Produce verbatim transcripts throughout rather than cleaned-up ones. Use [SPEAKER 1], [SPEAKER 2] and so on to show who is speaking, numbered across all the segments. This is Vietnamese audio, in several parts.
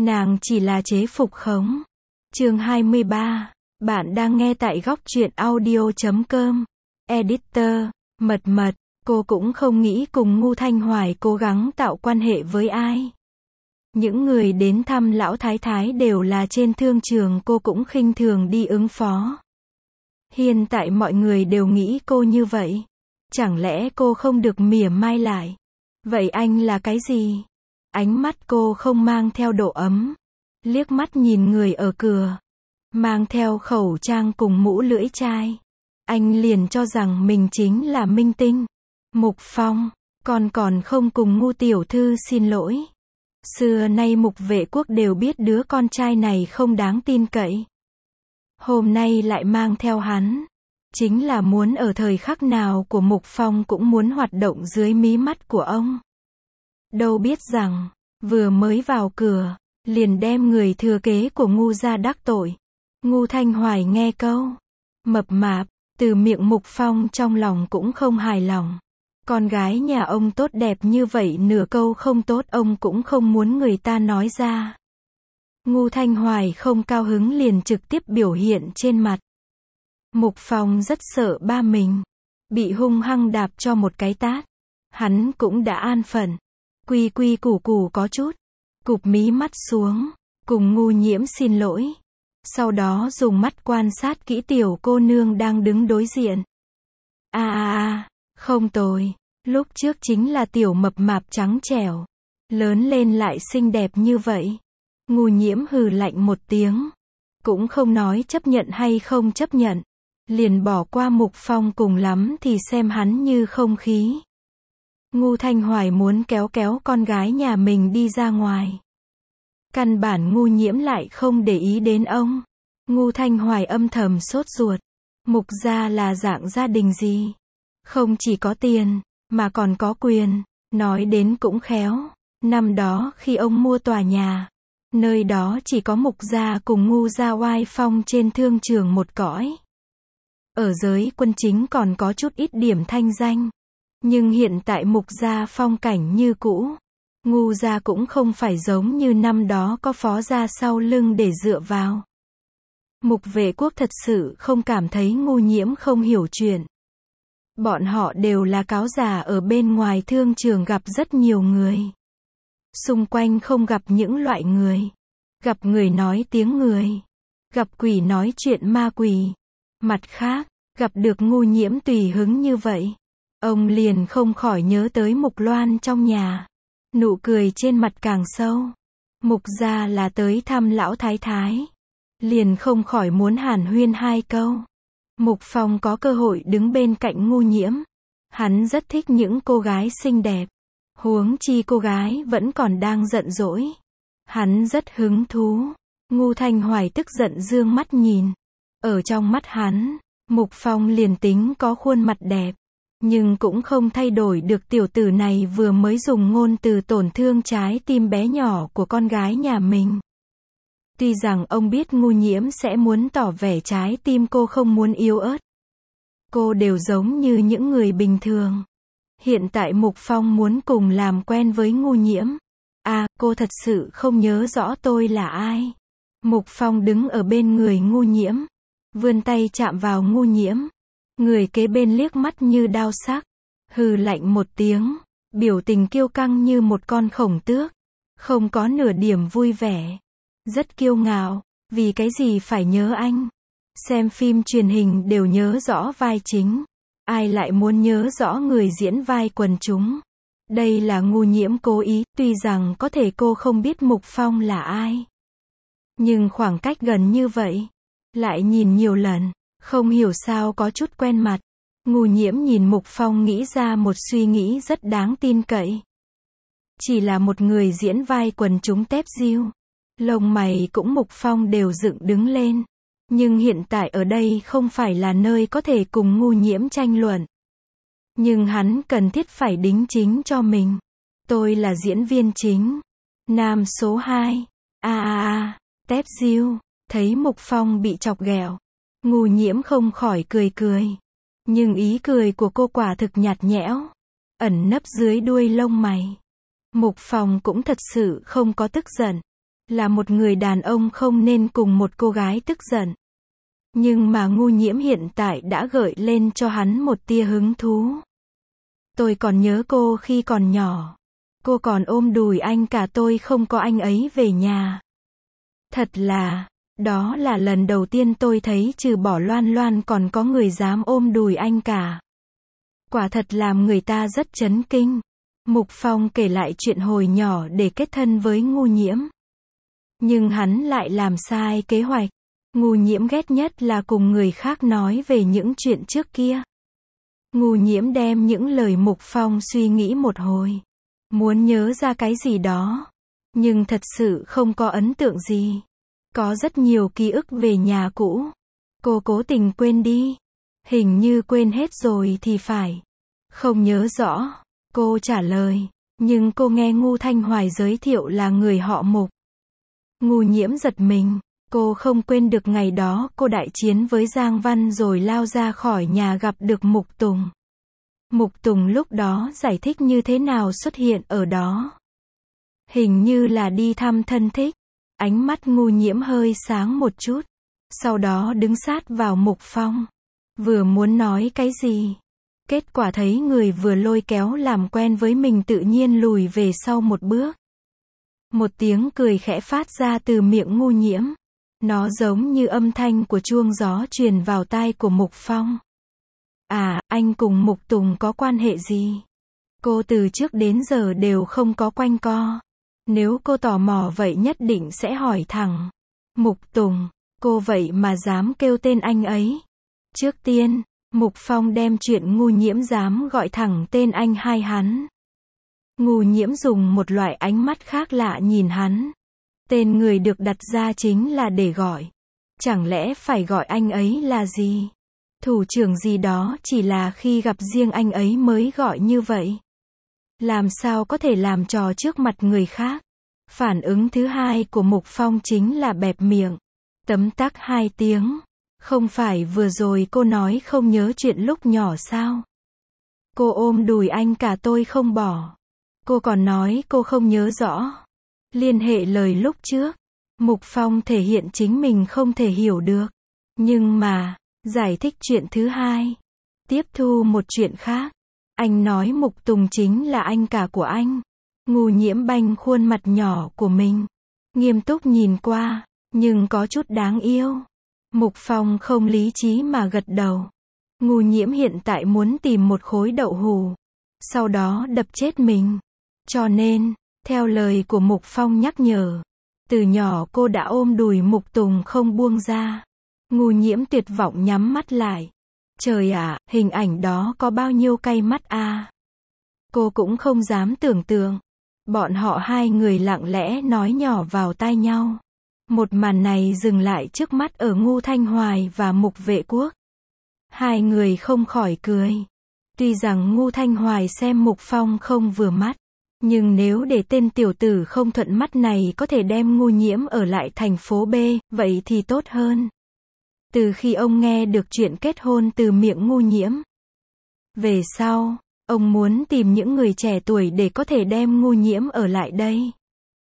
[SPEAKER 1] Nàng chỉ là chế phục khống. Chương hai mươi ba. Bạn đang nghe tại góc truyện audio chấm com. Editor, mật mật, cô cũng không nghĩ cùng Ngu Thanh Hoài cố gắng tạo quan hệ với ai. Những người đến thăm lão thái thái đều là trên thương trường, cô cũng khinh thường đi ứng phó. Hiện tại mọi người đều nghĩ cô như vậy. Chẳng lẽ cô không được mỉa mai lại? Vậy anh là cái gì? Ánh mắt cô không mang theo độ ấm. Liếc mắt nhìn người ở cửa, mang theo khẩu trang cùng mũ lưỡi chai. Anh liền cho rằng mình chính là minh tinh. Mục Phong, còn còn không cùng Ngu tiểu thư xin lỗi. Xưa nay Mục Vệ Quốc đều biết đứa con trai này không đáng tin cậy. Hôm nay lại mang theo hắn. Chính là muốn ở thời khắc nào của Mục Phong cũng muốn hoạt động dưới mí mắt của ông. Đâu biết rằng, vừa mới vào cửa, liền đem người thừa kế của Ngu ra đắc tội. Ngu Thanh Hoài nghe câu mập mạp từ miệng Mục Phong trong lòng cũng không hài lòng. Con gái nhà ông tốt đẹp như vậy, nửa câu không tốt ông cũng không muốn người ta nói ra. Ngu Thanh Hoài không cao hứng liền trực tiếp biểu hiện trên mặt. Mục Phong rất sợ ba mình bị hung hăng đạp cho một cái tát. Hắn cũng đã an phận, quy quy củ củ có chút, cụp mí mắt xuống, cùng Ngu Nhiễm xin lỗi. Sau đó dùng mắt quan sát kỹ tiểu cô nương đang đứng đối diện. A a a, không tồi, lúc trước chính là tiểu mập mạp trắng trẻo, lớn lên lại xinh đẹp như vậy. Ngu Nhiễm hừ lạnh một tiếng, cũng không nói chấp nhận hay không chấp nhận, liền bỏ qua Mục Phong, cùng lắm thì xem hắn như không khí. Ngu Thanh Hoài muốn kéo kéo con gái nhà mình đi ra ngoài. Căn bản Ngu Nhiễm lại không để ý đến ông. Ngu Thanh Hoài âm thầm sốt ruột. Mục gia là dạng gia đình gì? Không chỉ có tiền, mà còn có quyền. Nói đến cũng khéo. Năm đó khi ông mua tòa nhà, nơi đó chỉ có Mục gia cùng Ngu gia oai phong trên thương trường một cõi. Ở giới quân chính còn có chút ít điểm thanh danh. Nhưng hiện tại Mục gia phong cảnh như cũ. Ngu gia cũng không phải giống như năm đó có phó gia sau lưng để dựa vào. Mục Vệ Quốc thật sự không cảm thấy Ngu Nhiễm không hiểu chuyện. Bọn họ đều là cáo già ở bên ngoài thương trường gặp rất nhiều người. Xung quanh không gặp những loại người. Gặp người nói tiếng người. Gặp quỷ nói chuyện ma quỷ. Mặt khác, gặp được Ngu Nhiễm tùy hứng như vậy, ông liền không khỏi nhớ tới Mục Loan trong nhà. Nụ cười trên mặt càng sâu. Mục gia là tới thăm lão thái thái, liền không khỏi muốn hàn huyên hai câu. Mục Phong có cơ hội đứng bên cạnh Ngu Nhiễm. Hắn rất thích những cô gái xinh đẹp. Huống chi cô gái vẫn còn đang giận dỗi. Hắn rất hứng thú. Ngu Thanh Hoài tức giận dương mắt nhìn. Ở trong mắt hắn, Mục Phong liền tính có khuôn mặt đẹp, nhưng cũng không thay đổi được tiểu tử này vừa mới dùng ngôn từ tổn thương trái tim bé nhỏ của con gái nhà mình. Tuy rằng ông biết Ngu Nhiễm sẽ muốn tỏ vẻ trái tim cô không muốn yếu ớt. Cô đều giống như những người bình thường. Hiện tại Mục Phong muốn cùng làm quen với Ngu Nhiễm. À, cô thật sự không nhớ rõ tôi là ai. Mục Phong đứng ở bên người Ngu Nhiễm, vươn tay chạm vào Ngu Nhiễm. Người kế bên liếc mắt như đao sắc, hừ lạnh một tiếng, biểu tình kiêu căng như một con khổng tước, không có nửa điểm vui vẻ, rất kiêu ngạo. Vì cái gì phải nhớ anh? Xem phim truyền hình đều nhớ rõ vai chính, ai lại muốn nhớ rõ người diễn vai quần chúng? Đây là Ngu Nhiễm cố ý. Tuy rằng có thể cô không biết Mục Phong là ai, nhưng khoảng cách gần như vậy, lại nhìn nhiều lần, không hiểu sao có chút quen mặt. Ngu Nhiễm nhìn Mục Phong nghĩ ra một suy nghĩ rất đáng tin cậy. Chỉ là một người diễn vai quần chúng tép diêu, lông mày cũng Mục Phong đều dựng đứng lên. Nhưng hiện tại ở đây không phải là nơi có thể cùng Ngu Nhiễm tranh luận. Nhưng hắn cần thiết phải đính chính cho mình. Tôi là diễn viên chính. Nam số hai. A a a, tép diêu. Thấy Mục Phong bị chọc ghẹo, Ngu Nhiễm không khỏi cười cười. Nhưng ý cười của cô quả thực nhạt nhẽo, ẩn nấp dưới đuôi lông mày. Mục Phong cũng thật sự không có tức giận. là một người đàn ông không nên cùng một cô gái tức giận. Nhưng mà Ngu Nhiễm hiện tại đã gợi lên cho hắn một tia hứng thú. Tôi còn nhớ cô khi còn nhỏ. Cô còn ôm đùi anh cả, tôi không có anh ấy về nhà. Thật là, đó là lần đầu tiên tôi thấy trừ bỏ Loan Loan còn có người dám ôm đùi anh cả. Quả thật làm người ta rất chấn kinh. Mục Phong kể lại chuyện hồi nhỏ để kết thân với Ngu Nhiễm. Nhưng hắn lại làm sai kế hoạch. Ngu Nhiễm ghét nhất là cùng người khác nói về những chuyện trước kia. Ngu Nhiễm đem những lời Mục Phong suy nghĩ một hồi. Muốn nhớ ra cái gì đó. Nhưng thật sự không có ấn tượng gì. Có rất nhiều ký ức về nhà cũ. Cô cố tình quên đi. Hình như quên hết rồi thì phải. Không nhớ rõ. Cô trả lời. Nhưng cô nghe Ngu Thanh Hoài giới thiệu là người họ Mục. Ngu Nhiễm giật mình. Cô không quên được ngày đó cô đại chiến với Giang Văn rồi lao ra khỏi nhà gặp được Mục Tùng. Mục Tùng lúc đó giải thích như thế nào xuất hiện ở đó. Hình như là đi thăm thân thích. Ánh mắt Ngu Nhiễm hơi sáng một chút. Sau đó đứng sát vào Mục Phong. Vừa muốn nói cái gì. Kết quả thấy người vừa lôi kéo làm quen với mình tự nhiên lùi về sau một bước. Một tiếng cười khẽ phát ra từ miệng Ngu Nhiễm. Nó giống như âm thanh của chuông gió truyền vào tai của Mục Phong. À, anh cùng Mục Tùng có quan hệ gì? Cô từ trước đến giờ đều không có quanh co. Nếu cô tò mò vậy nhất định sẽ hỏi thẳng. Mục Tùng, cô vậy mà dám kêu tên anh ấy. Trước tiên, Mục Phong đem chuyện Ngu Nhiễm dám gọi thẳng tên anh hai hắn. Ngu Nhiễm dùng một loại ánh mắt khác lạ nhìn hắn. Tên người được đặt ra chính là để gọi. Chẳng lẽ phải gọi anh ấy là gì? Thủ trưởng gì đó, chỉ là khi gặp riêng anh ấy mới gọi như vậy. Làm sao có thể làm trò trước mặt người khác? Phản ứng thứ hai của Mục Phong chính là bẹp miệng. Tấm tắc hai tiếng. Không phải vừa rồi cô nói không nhớ chuyện lúc nhỏ sao? Cô ôm đùi anh cả tôi không bỏ. Cô còn nói cô không nhớ rõ. Liên hệ lời lúc trước. Mục Phong thể hiện chính mình không thể hiểu được. Nhưng mà, giải thích chuyện thứ hai. Tiếp thu một chuyện khác. Anh nói Mục Tùng chính là anh cả của anh. Ngu Nhiễm banh khuôn mặt nhỏ của mình. Nghiêm túc nhìn qua, nhưng có chút đáng yêu. Mục Phong không lý trí mà gật đầu. Ngu Nhiễm hiện tại muốn tìm một khối đậu hù. Sau đó đập chết mình. Cho nên, theo lời của Mục Phong nhắc nhở, từ nhỏ cô đã ôm đùi Mục Tùng không buông ra. Ngu Nhiễm tuyệt vọng nhắm mắt lại. Trời ạ, hình ảnh đó có bao nhiêu cay mắt a. Cô cũng không dám tưởng tượng. Bọn họ hai người lặng lẽ nói nhỏ vào tai nhau. Một màn này dừng lại trước mắt ở Ngu Thanh Hoài và Mục Vệ Quốc. Hai người không khỏi cười. Tuy rằng Ngu Thanh Hoài xem Mục Phong không vừa mắt. Nhưng nếu để tên tiểu tử không thuận mắt này có thể đem Ngu Nhiễm ở lại thành phố B, vậy thì tốt hơn. Từ khi ông nghe được chuyện kết hôn từ miệng Ngu Nhiễm. Về sau, ông muốn tìm những người trẻ tuổi để có thể đem Ngu Nhiễm ở lại đây.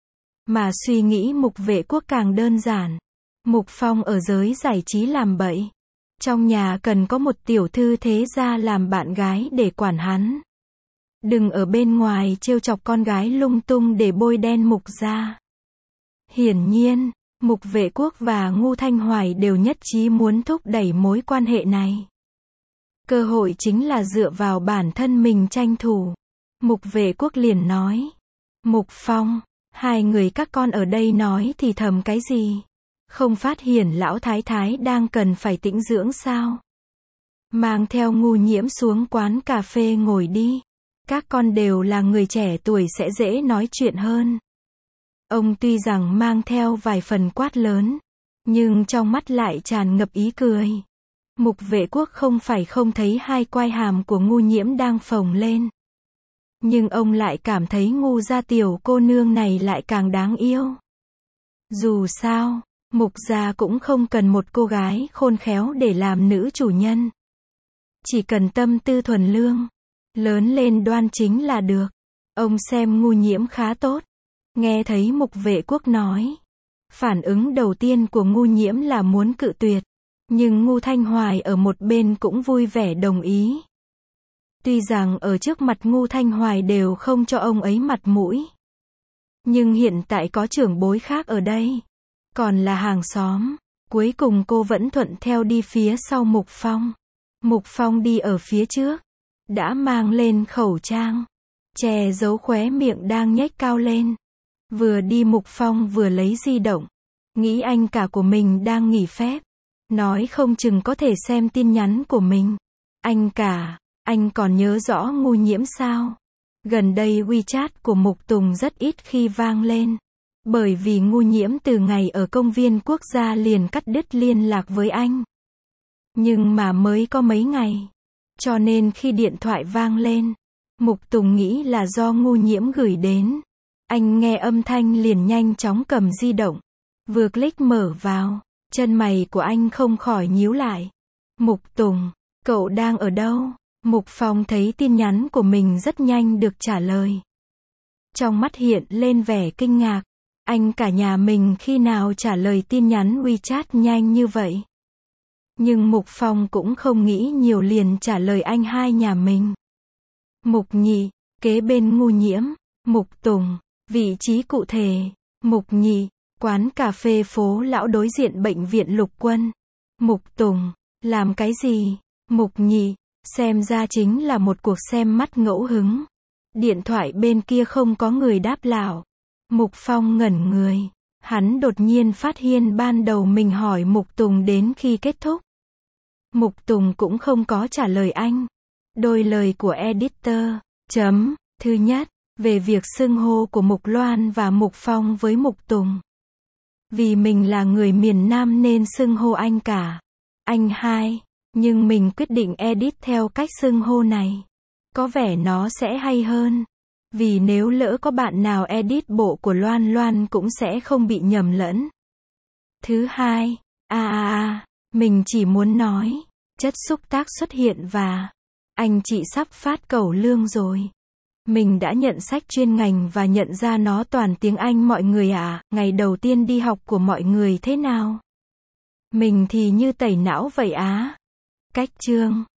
[SPEAKER 1] Mà suy nghĩ Mục Vệ Quốc càng đơn giản. Mục Phong ở giới giải trí làm bậy. Trong nhà cần có một tiểu thư thế gia làm bạn gái để quản hắn. Đừng ở bên ngoài trêu chọc con gái lung tung để bôi đen Mục gia. Hiển nhiên, Mục Vệ Quốc và Ngu Thanh Hoài đều nhất trí muốn thúc đẩy mối quan hệ này. Cơ hội chính là dựa vào bản thân mình tranh thủ. Mục Vệ Quốc liền nói. Mục Phong, hai người các con ở đây nói thì thầm cái gì? Không phát hiện lão thái thái đang cần phải tĩnh dưỡng sao? Mang theo Ngu Nhiễm xuống quán cà phê ngồi đi. Các con đều là người trẻ tuổi sẽ dễ nói chuyện hơn. Ông tuy rằng mang theo vài phần quát lớn, nhưng trong mắt lại tràn ngập ý cười. Mục Vệ Quốc không phải không thấy hai quai hàm của Ngu Nhiễm đang phồng lên. Nhưng ông lại cảm thấy Ngu gia tiểu cô nương này lại càng đáng yêu. Dù sao, Mục gia cũng không cần một cô gái khôn khéo để làm nữ chủ nhân. Chỉ cần tâm tư thuần lương, lớn lên đoan chính là được. Ông xem Ngu Nhiễm khá tốt. Nghe thấy Mục Vệ Quốc nói, Phản ứng đầu tiên của Ngu Nhiễm là muốn cự tuyệt. Nhưng Ngu Thanh Hoài ở một bên cũng vui vẻ đồng ý. Tuy rằng ở trước mặt Ngu Thanh Hoài đều không cho ông ấy mặt mũi. Nhưng hiện tại có trưởng bối khác ở đây. Còn là hàng xóm. Cuối cùng cô vẫn thuận theo đi phía sau Mục Phong. Mục Phong đi ở phía trước. Đã mang lên khẩu trang. Che giấu khóe miệng đang nhếch cao lên. Vừa đi Mục Phong vừa lấy di động. Nghĩ anh cả của mình đang nghỉ phép. Nói không chừng có thể xem tin nhắn của mình. Anh cả, anh còn nhớ rõ Ngu Nhiễm sao? Gần đây WeChat của Mục Tùng rất ít khi vang lên. Bởi vì Ngu Nhiễm từ ngày ở công viên quốc gia liền cắt đứt liên lạc với anh. Nhưng mà mới có mấy ngày. Cho nên khi điện thoại vang lên, Mục Tùng nghĩ là do Ngu Nhiễm gửi đến. Anh nghe âm thanh liền nhanh chóng cầm di động. Vừa click mở vào, chân mày của anh không khỏi nhíu lại. Mục Tùng, cậu đang ở đâu? Mục Phong thấy tin nhắn của mình rất nhanh được trả lời. Trong mắt hiện lên vẻ kinh ngạc. Anh cả nhà mình khi nào trả lời tin nhắn WeChat nhanh như vậy? Nhưng Mục Phong cũng không nghĩ nhiều liền trả lời anh hai nhà mình. Mục Nhị, kế bên Ngu Nhiễm. Mục Tùng, vị trí cụ thể. Mục Nhị, quán cà phê phố lão đối diện bệnh viện Lục Quân. Mục Tùng, làm cái gì? Mục Nhị, xem ra chính là một cuộc xem mắt ngẫu hứng. Điện thoại bên kia không có người đáp lảo. Mục Phong ngẩn người. Hắn đột nhiên phát hiện ban đầu mình hỏi Mục Tùng đến khi kết thúc. Mục Tùng cũng không có trả lời anh. Đôi lời của editor. Chấm. Thứ nhất, về việc xưng hô của Mục Loan và Mục Phong với Mục Tùng. Vì mình là người miền Nam nên xưng hô anh cả. Anh hai. Nhưng mình quyết định edit theo cách xưng hô này. Có vẻ nó sẽ hay hơn. Vì nếu lỡ có bạn nào edit bộ của Loan Loan cũng sẽ không bị nhầm lẫn. Thứ hai, a a a, mình chỉ muốn nói, chất xúc tác xuất hiện và anh chị sắp phát cẩu lương rồi. Mình đã nhận sách chuyên ngành và nhận ra nó toàn tiếng Anh mọi người ạ. À, ngày đầu tiên đi học của mọi người thế nào? Mình thì như tẩy não vậy á. Cách chương